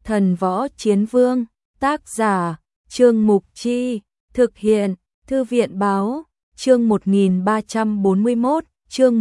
Thần Võ Chiến Vương, tác giả, Trương Mục Chi, thực hiện, Thư viện Báo, chương 1341, chương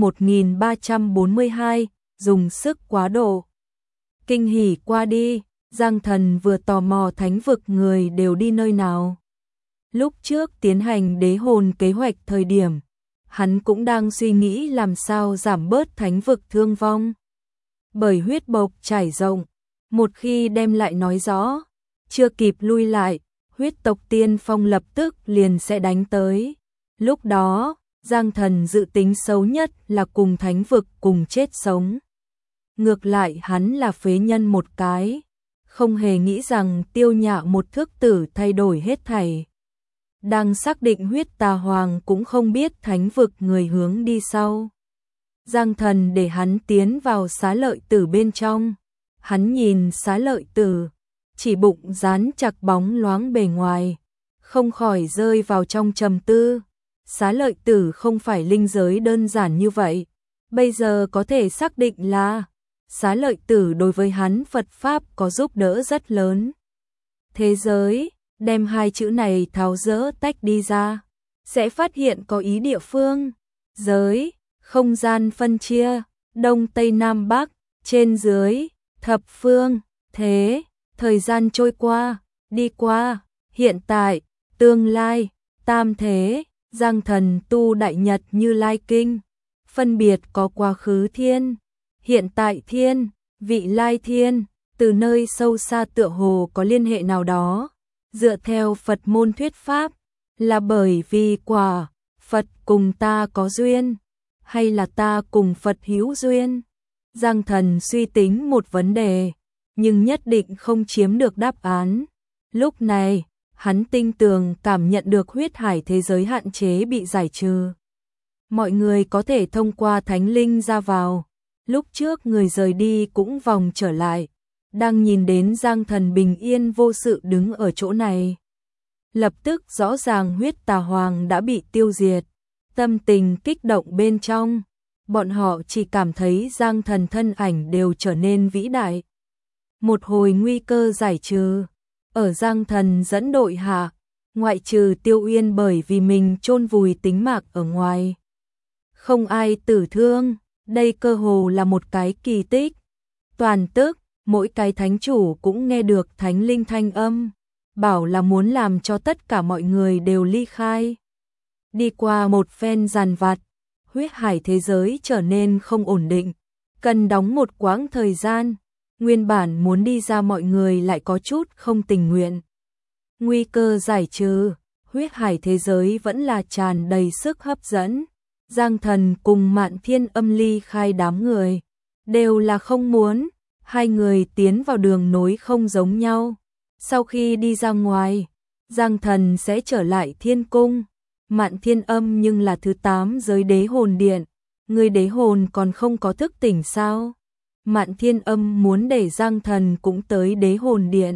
1342, dùng sức quá độ. Kinh hỉ qua đi, Giang Thần vừa tò mò thánh vực người đều đi nơi nào. Lúc trước tiến hành đế hồn kế hoạch thời điểm, hắn cũng đang suy nghĩ làm sao giảm bớt thánh vực thương vong. Bởi huyết bộc trải rộng, một khi đem lại nói rõ, chưa kịp lui lại, huyết tộc tiên phong lập tức liền sẽ đánh tới. Lúc đó, Giang Thần dự tính xấu nhất là cùng thánh vực cùng chết sống. Ngược lại hắn là phế nhân một cái, không hề nghĩ rằng Tiêu Nhạ một thước tử thay đổi hết thảy. Đang xác định huyết tà hoàng cũng không biết thánh vực người hướng đi sau. Giang Thần để hắn tiến vào xá lợi tử bên trong. Hắn nhìn xá lợi tử, chỉ bụng dán chặt bóng loáng bề ngoài, không khỏi rơi vào trong trầm tư. Xá lợi tử không phải linh giới đơn giản như vậy, bây giờ có thể xác định là xá lợi tử đối với hắn Phật Pháp có giúp đỡ rất lớn. Thế giới, đem hai chữ này tháo dỡ tách đi ra, sẽ phát hiện có ý địa phương, giới, không gian phân chia, đông tây nam bắc, trên dưới, thập phương, thế, thời gian trôi qua, đi qua, hiện tại, tương lai, tam thế. Giang Thần tu Đại Nhật Như Lai Kinh, phân biệt có quá khứ thiên, hiện tại thiên, vị lai thiên, từ nơi sâu xa tựa hồ có liên hệ nào đó. Dựa theo Phật môn thuyết pháp, là bởi vì quả Phật cùng ta có duyên, hay là ta cùng Phật hữu duyên? Giang Thần suy tính một vấn đề, nhưng nhất định không chiếm được đáp án. Lúc này, hắn tinh tường cảm nhận được huyết hải thế giới hạn chế bị giải trừ. Mọi người có thể thông qua thánh linh ra vào. Lúc trước người rời đi cũng vòng trở lại, đang nhìn đến Giang Thần bình yên vô sự đứng ở chỗ này. Lập tức rõ ràng huyết tà hoàng đã bị tiêu diệt, tâm tình kích động bên trong. Bọn họ chỉ cảm thấy Giang Thần thân ảnh đều trở nên vĩ đại. Một hồi nguy cơ giải trừ. Ở Giang Thần dẫn đội hạ, ngoại trừ Tiêu Uyên bởi vì mình chôn vùi tính mạng ở ngoài, không ai tử thương, đây cơ hồ là một cái kỳ tích. Toàn tức, mỗi cái thánh chủ cũng nghe được thánh linh thanh âm, bảo là muốn làm cho tất cả mọi người đều ly khai. Đi qua một phen giàn vặt, huyết hải thế giới trở nên không ổn định, cần đóng một quãng thời gian. Nguyên bản muốn đi ra mọi người lại có chút không tình nguyện. Nguy cơ giải trừ, huyết hải thế giới vẫn là tràn đầy sức hấp dẫn. Giang Thần cùng Mạn Thiên Âm ly khai đám người, đều là không muốn. Hai người tiến vào đường nối không giống nhau. Sau khi đi ra ngoài, Giang Thần sẽ trở lại thiên cung. Mạn Thiên Âm nhưng là thứ 8 giới đế hồn điện. Người đế hồn còn không có thức tỉnh sao? Mạn Thiên Âm muốn để Giang Thần cũng tới đế hồn điện.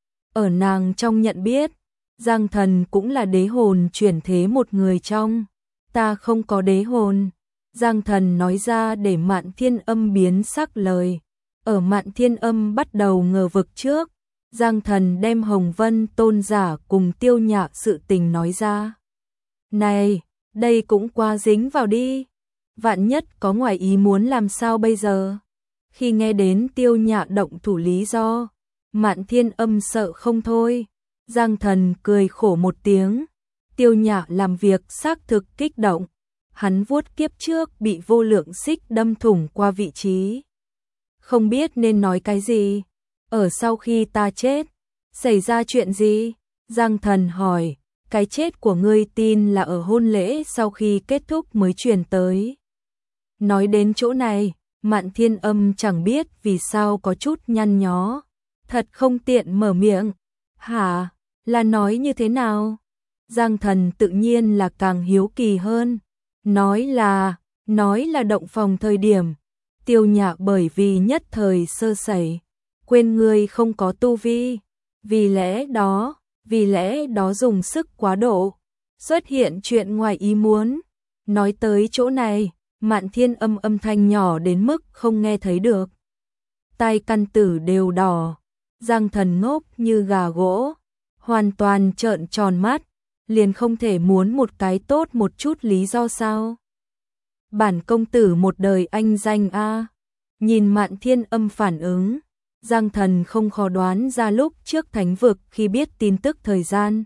Ở nàng trong nhận biết, Giang Thần cũng là đế hồn chuyển thế một người trong. Ta không có đế hồn. Giang Thần nói ra để Mạn Thiên Âm biến sắc lời. Ở Mạn Thiên Âm bắt đầu ngờ vực trước, Giang Thần đem Hồng Vân tôn giả cùng Tiêu Nhạ sự tình nói ra. Này, đây cũng quá dính vào đi. Vạn nhất có ngoài ý muốn làm sao bây giờ? Khi nghe đến Tiêu Nhạ động thủ lý do, Mạn Thiên Âm sợ không thôi. Giang Thần cười khổ một tiếng. Tiêu Nhạ làm việc xác thực kích động. Hắn vuốt kiếp trước bị vô lượng xích đâm thủng qua vị trí. Không biết nên nói cái gì. Ở sau khi ta chết, xảy ra chuyện gì? Giang Thần hỏi. Cái chết của ngươi tin là ở hôn lễ sau khi kết thúc mới truyền tới. Nói đến chỗ này, Mạn Thiên Âm chẳng biết vì sao có chút nhăn nhó. Thật không tiện mở miệng. Hả? Là nói như thế nào? Giang Thần tự nhiên là càng hiếu kỳ hơn. Nói là động phòng thời điểm. Tiêu Nhạ bởi vì nhất thời sơ sẩy, quên ngươi không có tu vi. Vì lẽ đó dùng sức quá độ. Xuất hiện chuyện ngoài ý muốn. Nói tới chỗ này, Mạn Thiên Âm âm thanh nhỏ đến mức không nghe thấy được. Tai căn tử đều đỏ. Giang Thần ngốc như gà gỗ, hoàn toàn trợn tròn mắt, liền không thể muốn một cái tốt một chút lý do sao? Bản công tử một đời anh danh a. Nhìn Mạn Thiên Âm phản ứng, Giang Thần không khó đoán ra lúc trước thánh vực khi biết tin tức thời gian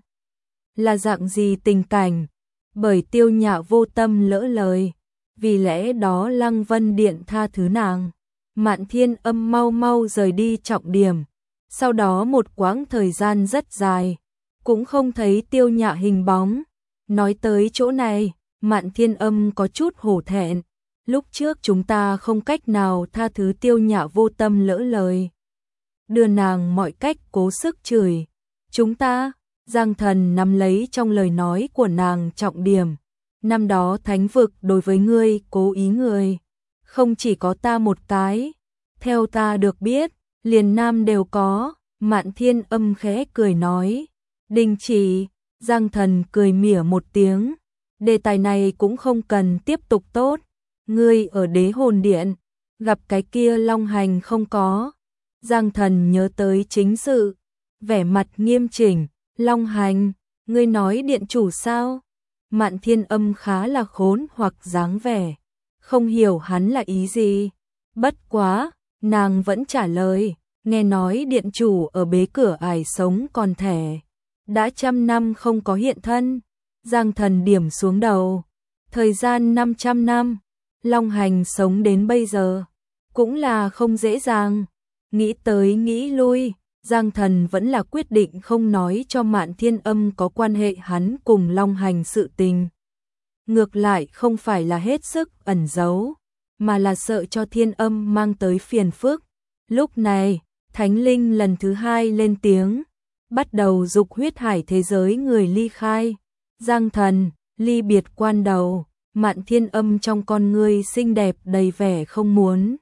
là dạng gì tình cảnh, bởi Tiêu Nhạ vô tâm lỡ lời, vì lẽ đó Lăng Vân Điện tha thứ nàng. Mạn Thiên Âm mau mau rời đi trọng điểm, sau đó một quãng thời gian rất dài, cũng không thấy Tiêu Nhạ hình bóng. Nói tới chỗ này, Mạn Thiên Âm có chút hổ thẹn, lúc trước chúng ta không cách nào tha thứ Tiêu Nhạ vô tâm lỡ lời, đưa nàng mọi cách cố sức chửi chúng ta. Giang Thần nắm lấy trong lời nói của nàng trọng điểm, năm đó thánh vực đối với ngươi cố ý người, không chỉ có ta một cái, theo ta được biết, liền nam đều có. Mạn Thiên Âm khẽ cười nói, đình chỉ. Giang Thần cười mỉa một tiếng, đề tài này cũng không cần tiếp tục tốt, ngươi ở Đế Hồn Điện, gặp cái kia Long Hành không có? Giang Thần nhớ tới chính sự, vẻ mặt nghiêm chỉnh, Long Hành, ngươi nói điện chủ sao? Mạn Thiên Âm khá là khốn hoặc dáng vẻ, không hiểu hắn là ý gì. Bất quá, nàng vẫn trả lời, nghe nói điện chủ ở bế cửa ải sống còn thẻ, đã 100 năm không có hiện thân. Giang Thần điểm xuống đầu, thời gian 500 năm, Long Hành sống đến bây giờ, cũng là không dễ dàng. Nghĩ tới nghĩ lui, Giang Thần vẫn là quyết định không nói cho Mạn Thiên Âm có quan hệ hắn cùng Long Hành sự tình. Ngược lại không phải là hết sức ẩn giấu, mà là sợ cho Thiên Âm mang tới phiền phức. Lúc này, Thánh Linh lần thứ hai lên tiếng, bắt đầu dục huyết hải thế giới người ly khai. Giang Thần, ly biệt quan đầu, Mạn Thiên Âm trong con ngươi xinh đẹp đầy vẻ không muốn.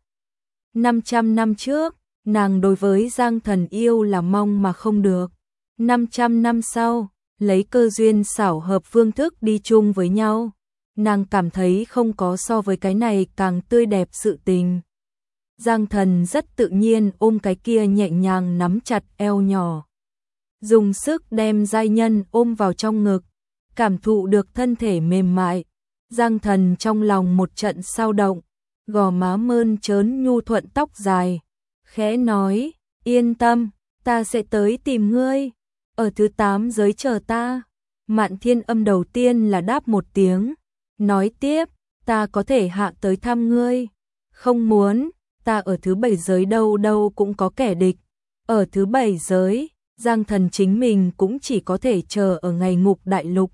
500 năm trước, nàng đối với Giang Thần yêu là mong mà không được. 500 năm sau, lấy cơ duyên xảo hợp phương thức đi chung với nhau, nàng cảm thấy không có so với cái này càng tươi đẹp sự tình. Giang Thần rất tự nhiên ôm cái kia nhẹ nhàng nắm chặt eo nhỏ, dùng sức đem giai nhân ôm vào trong ngực, cảm thụ được thân thể mềm mại. Giang Thần trong lòng một trận sao động, gò má mơn trớn nhu thuận tóc dài, khẽ nói, yên tâm, ta sẽ tới tìm ngươi, ở thứ 8 giới chờ ta. Mạn Thiên Âm đầu tiên là đáp một tiếng, nói tiếp, ta có thể hạ tới thăm ngươi. Không muốn, ta ở thứ 7 giới đâu đâu cũng có kẻ địch. Ở thứ 7 giới, Giang Thần chính mình cũng chỉ có thể chờ ở ngày ngục đại lục.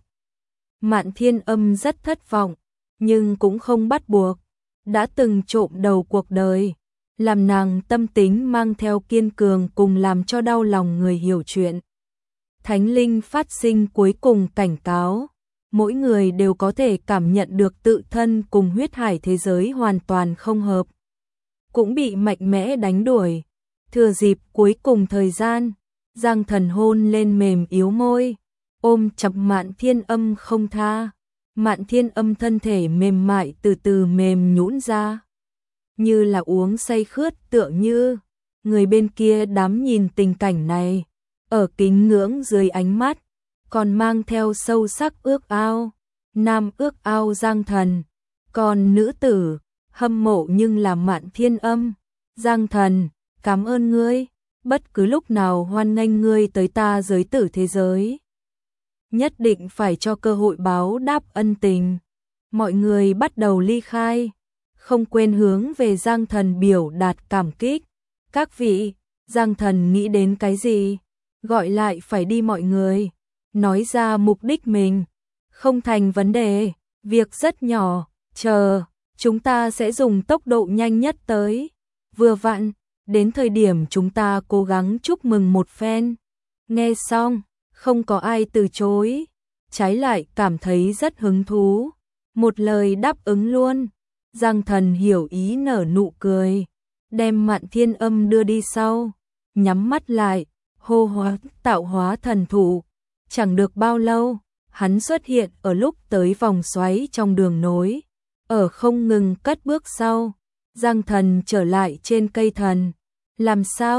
Mạn Thiên Âm rất thất vọng, nhưng cũng không bắt buộc. Đã từng trộm đầu cuộc đời, làm nàng tâm tính mang theo kiên cường cùng làm cho đau lòng người hiểu chuyện. Thánh Linh phát sinh cuối cùng cảnh cáo, mỗi người đều có thể cảm nhận được tự thân cùng huyết hải thế giới hoàn toàn không hợp, cũng bị mạnh mẽ đánh đuổi. Thừa dịp cuối cùng thời gian, Giang Thần hôn lên mềm yếu môi, ôm chặt Mạn Thiên Âm không tha. Mạn Thiên Âm thân thể mềm mại từ từ mềm nhũn ra, như là uống say khướt tựa như. Người bên kia đám nhìn tình cảnh này, ở kính ngưỡng dưới ánh mắt, còn mang theo sâu sắc ước ao. Nam ước ao Giang Thần, còn nữ tử hâm mộ nhưng là Mạn Thiên Âm. Giang Thần, cảm ơn ngươi, bất cứ lúc nào hoan nghênh ngươi tới ta giới tử thế giới. Nhất định phải cho cơ hội báo đáp ân tình. Mọi người bắt đầu ly khai, không quên hướng về Giang Thần biểu đạt cảm kích. Các vị, Giang Thần nghĩ đến cái gì? Gọi lại phải đi mọi người, nói ra mục đích mình. Không thành vấn đề, việc rất nhỏ, chờ, chúng ta sẽ dùng tốc độ nhanh nhất tới. Vừa vặn, đến thời điểm chúng ta cố gắng chúc mừng một phen. Nghe xong, không có ai từ chối, trái lại cảm thấy rất hứng thú, một lời đáp ứng luôn. Giang Thần hiểu ý nở nụ cười, đem Mạn Thiên Âm đưa đi sau, nhắm mắt lại, hô hóa tạo hóa thần thụ. Chẳng được bao lâu, hắn xuất hiện ở lúc tới vòng xoáy trong đường nối, ở không ngừng cất bước sau. Giang Thần trở lại trên cây thần. Làm sao?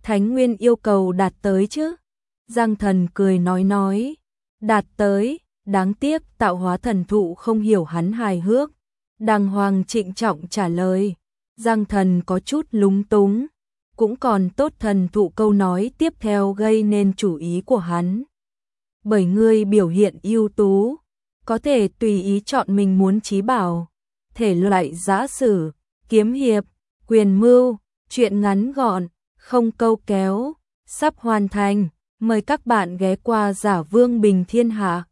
Thánh Nguyên yêu cầu đạt tới chứ? Giang Thần cười nói, đạt tới, đáng tiếc tạo hóa thần thụ không hiểu hắn hài hước. Đàng hoàng trịnh trọng trả lời, Giang Thần có chút lúng túng, cũng còn tốt thần thụ câu nói tiếp theo gây nên chú ý của hắn. Bởi ngươi biểu hiện ưu tú, có thể tùy ý chọn mình muốn chí bảo, thể loại giã sử, kiếm hiệp, quyền mưu, truyện ngắn gọn, không câu kéo, sắp hoàn thành, mời các bạn ghé qua Giả Vương Bình Thiên Hạ.